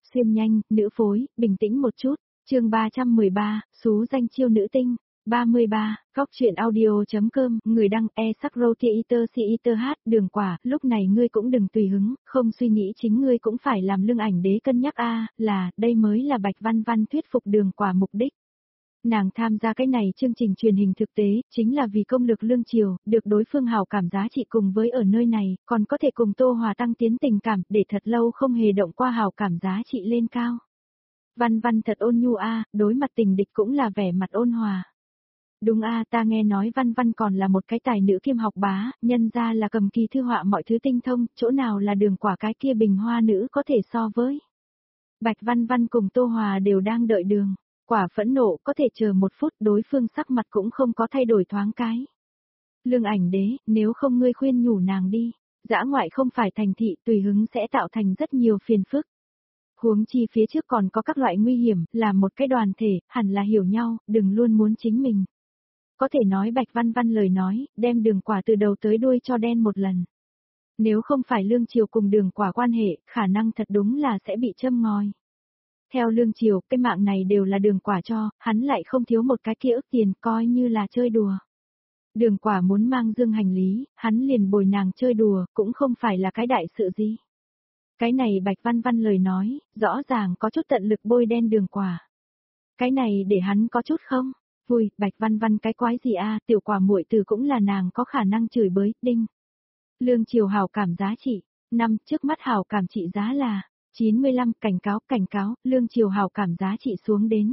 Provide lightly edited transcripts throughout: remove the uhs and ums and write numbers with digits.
xuyên nhanh, nữ phối, bình tĩnh một chút. Chương 313, xú danh chiêu nữ tinh. 33, góc truyện audio.com, người đăng e-sắc-rô-tia-iter-si-iter-h, đường quả, lúc này ngươi cũng đừng tùy hứng, không suy nghĩ chính ngươi cũng phải làm lưng ảnh đế cân nhắc đây mới là Bạch Văn Văn thuyết phục đường quả mục đích. Nàng tham gia cái này chương trình truyền hình thực tế, chính là vì công lực lương triều, được đối phương hảo cảm giá trị cùng với ở nơi này, còn có thể cùng Tô Hòa tăng tiến tình cảm, để thật lâu không hề động qua hảo cảm giá trị lên cao. Văn Văn thật ôn nhu đối mặt tình địch cũng là vẻ mặt ôn hòa. Đúng ta nghe nói Văn Văn còn là một cái tài nữ kiêm học bá, nhân ra là cầm kỳ thư họa mọi thứ tinh thông, chỗ nào là đường quả cái kia bình hoa nữ có thể so với. Bạch Văn Văn cùng Tô Hòa đều đang đợi đường, quả phẫn nộ có thể chờ một phút, đối phương sắc mặt cũng không có thay đổi thoáng cái. Lương ảnh đế, nếu không ngươi khuyên nhủ nàng đi, dã ngoại không phải thành thị, tùy hứng sẽ tạo thành rất nhiều phiền phức. Huống chi phía trước còn có các loại nguy hiểm, là một cái đoàn thể, hẳn là hiểu nhau, đừng luôn muốn chính mình. Có thể nói Bạch Văn Văn lời nói, đem đường quả từ đầu tới đuôi cho đen một lần. Nếu không phải lương triều cùng đường quả quan hệ, khả năng thật đúng là sẽ bị châm ngòi. Theo lương triều, cái mạng này đều là đường quả cho, hắn lại không thiếu một cái kia ức tiền, coi như là chơi đùa. Đường quả muốn mang dương hành lý, hắn liền bồi nàng chơi đùa, cũng không phải là cái đại sự gì. Cái này Bạch Văn Văn lời nói, rõ ràng có chút tận lực bôi đen đường quả. Cái này để hắn có chút không? Vui, Bạch Văn Văn cái quái gì tiểu quả muội từ cũng là nàng có khả năng chửi bới, đinh. Lương triều hảo cảm giá trị, trước mắt hảo cảm trị giá là 95, cảnh cáo, lương triều hảo cảm giá trị xuống đến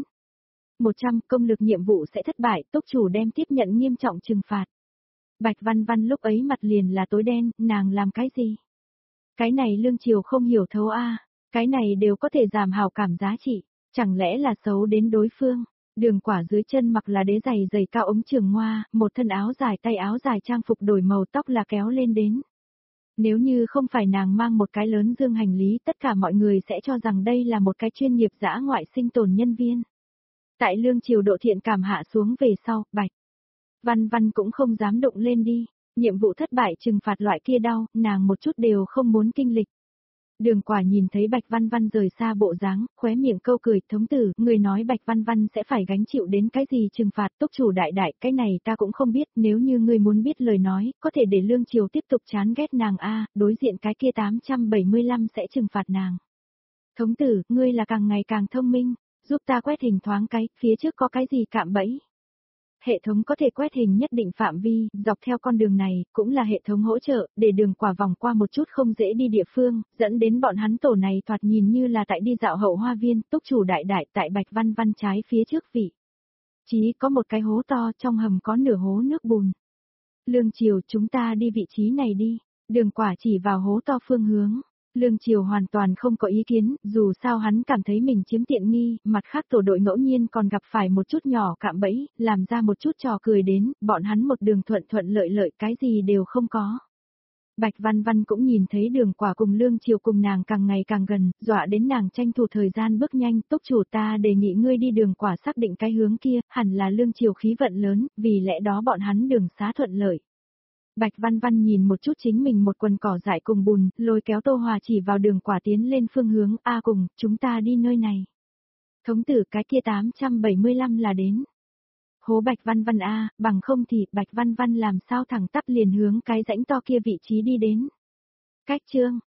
100, công lực nhiệm vụ sẽ thất bại, túc chủ đem tiếp nhận nghiêm trọng trừng phạt. Bạch Văn Văn lúc ấy mặt liền là tối đen, nàng làm cái gì? Cái này lương triều không hiểu thấu cái này đều có thể giảm hảo cảm giá trị, chẳng lẽ là xấu đến đối phương? Đường quả dưới chân mặc là đế giày giày cao ống trường hoa, một thân áo dài tay áo dài trang phục đổi màu tóc là kéo lên đến. Nếu như không phải nàng mang một cái lớn dương hành lý, tất cả mọi người sẽ cho rằng đây là một cái chuyên nghiệp dã ngoại sinh tồn nhân viên. Tại lương triều độ thiện cảm hạ xuống về sau, Bạch Văn Văn cũng không dám động lên đi, nhiệm vụ thất bại trừng phạt loại kia đau, nàng một chút đều không muốn kinh lịch. Đường quả nhìn thấy Bạch Văn Văn rời xa bộ dáng, khóe miệng câu cười, thống tử, người nói Bạch Văn Văn sẽ phải gánh chịu đến cái gì trừng phạt, túc chủ đại, cái này ta cũng không biết, nếu như ngươi muốn biết lời nói, có thể để lương triều tiếp tục chán ghét nàng đối diện cái kia 875 sẽ trừng phạt nàng. Thống tử, ngươi là càng ngày càng thông minh, giúp ta quét hình thoáng cái, phía trước có cái gì cạm bẫy. Hệ thống có thể quét hình nhất định phạm vi, dọc theo con đường này, cũng là hệ thống hỗ trợ, để đường quả vòng qua một chút không dễ đi địa phương, dẫn đến bọn hắn tổ này thoạt nhìn như là tại đi dạo hậu hoa viên, túc chủ đại tại Bạch Văn Văn trái phía trước vị. Chỉ có một cái hố to, trong hầm có nửa hố nước bùn. Lương triều, chúng ta đi vị trí này đi, đường quả chỉ vào hố to phương hướng. Lương triều hoàn toàn không có ý kiến, dù sao hắn cảm thấy mình chiếm tiện nghi, mặt khác tổ đội ngẫu nhiên còn gặp phải một chút nhỏ cạm bẫy, làm ra một chút trò cười đến, bọn hắn một đường thuận lợi cái gì đều không có. Bạch Văn Văn cũng nhìn thấy đường quả cùng lương triều cùng nàng càng ngày càng gần, dọa đến nàng tranh thủ thời gian bước nhanh, túc chủ ta đề nghị ngươi đi đường quả xác định cái hướng kia, hẳn là lương triều khí vận lớn, vì lẽ đó bọn hắn đường xá thuận lợi. Bạch Văn Văn nhìn một chút chính mình một quần cỏ dại cùng bùn, lôi kéo Tô Hòa chỉ vào đường quả tiến lên phương hướng, cùng, chúng ta đi nơi này. Thống tử cái kia 875 là đến. Hố Bạch Văn Văn bằng không thì Bạch Văn Văn làm sao thẳng tắp liền hướng cái rãnh to kia vị trí đi đến. Cách chương,